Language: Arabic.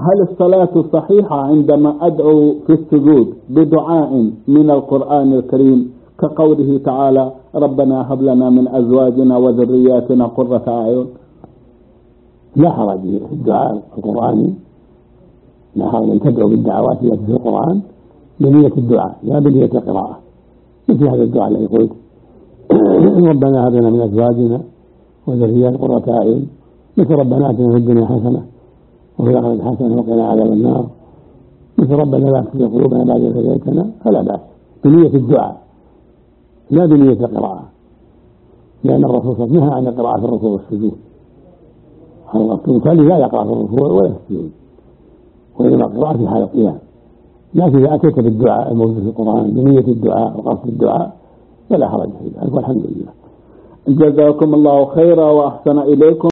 هل الصلاة صحيحة عندما أدعو في السجود بدعاء من القرآن الكريم كقوله تعالى ربنا هب لنا من أزواجنا وذرياتنا قرة أعين؟ لا حرج في الدعاء القرآني، لا حرج أن تدعو بالدعوات التي في القرآن بنية الدعاء لا بنية القراءة، مثل هذا الدعاء الذي قلت ربنا هب لنا من أزواجنا وذرياتنا قرة أعين، مثل ربنا آتنا في الدنيا حسنة وفي الآخرة حسنة وقنا عذاب النار، مثل ربنا لا تزغ قلوبنا بعد إذ هديتنا، فلا بأس بنية الدعاء لا بنية القراءة، لأن الرسول صلى الله عليه وسلم نهى عن القراءة في الركوع والسجود. المصلي لا يقرأ في الركوع ولا في السجود، وإنما القراءة في حال القيام. لكن إذا أتيت بالدعاء الموجود في القرآن بنية الدعاء وقصد الدعاء فلا حرج في ذلك، والحمد لله. جزاكم الله خيرا وأحسن إليكم.